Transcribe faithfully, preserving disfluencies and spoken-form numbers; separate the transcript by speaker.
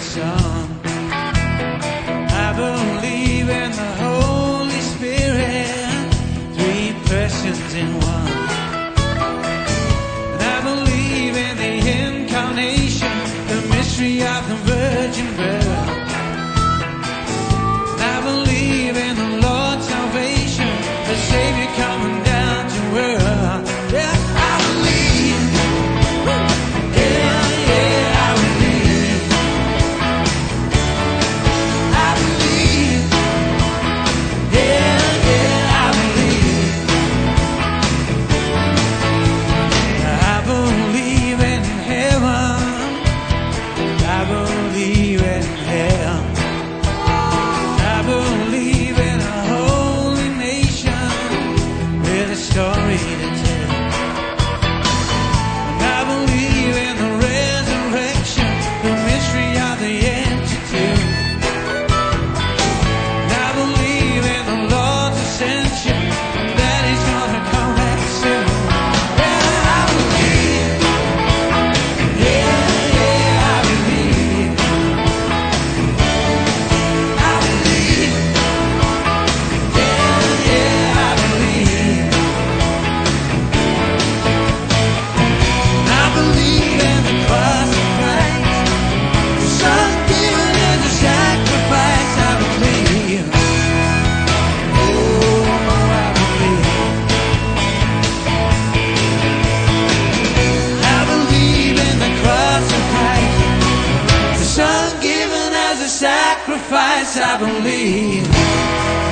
Speaker 1: Son. I believe in the Holy Spirit, three persons in one. And I believe in the incarnation, the mystery of the virgin birth. And I believe in the Lord's salvation, the Savior coming down to earth. Yeah, I believe. Yeah, yeah, I believe. I believe. Yeah, yeah, I believe. I believe in heaven. I believe in hell. I believe in a holy nation with a story to tell. And I believe in the resurrection, the mystery of the empty tomb. And I believe in the Lord's ascension, that He's gonna come back soon. Yeah, I believe. Yeah, yeah, I believe. I believe. Yeah, yeah, I believe. I believe in the cross of Christ, the Son given as a sacrifice. I believe. Oh, I believe. I believe in the cross of Christ, the Son given as a sacrifice. I believe.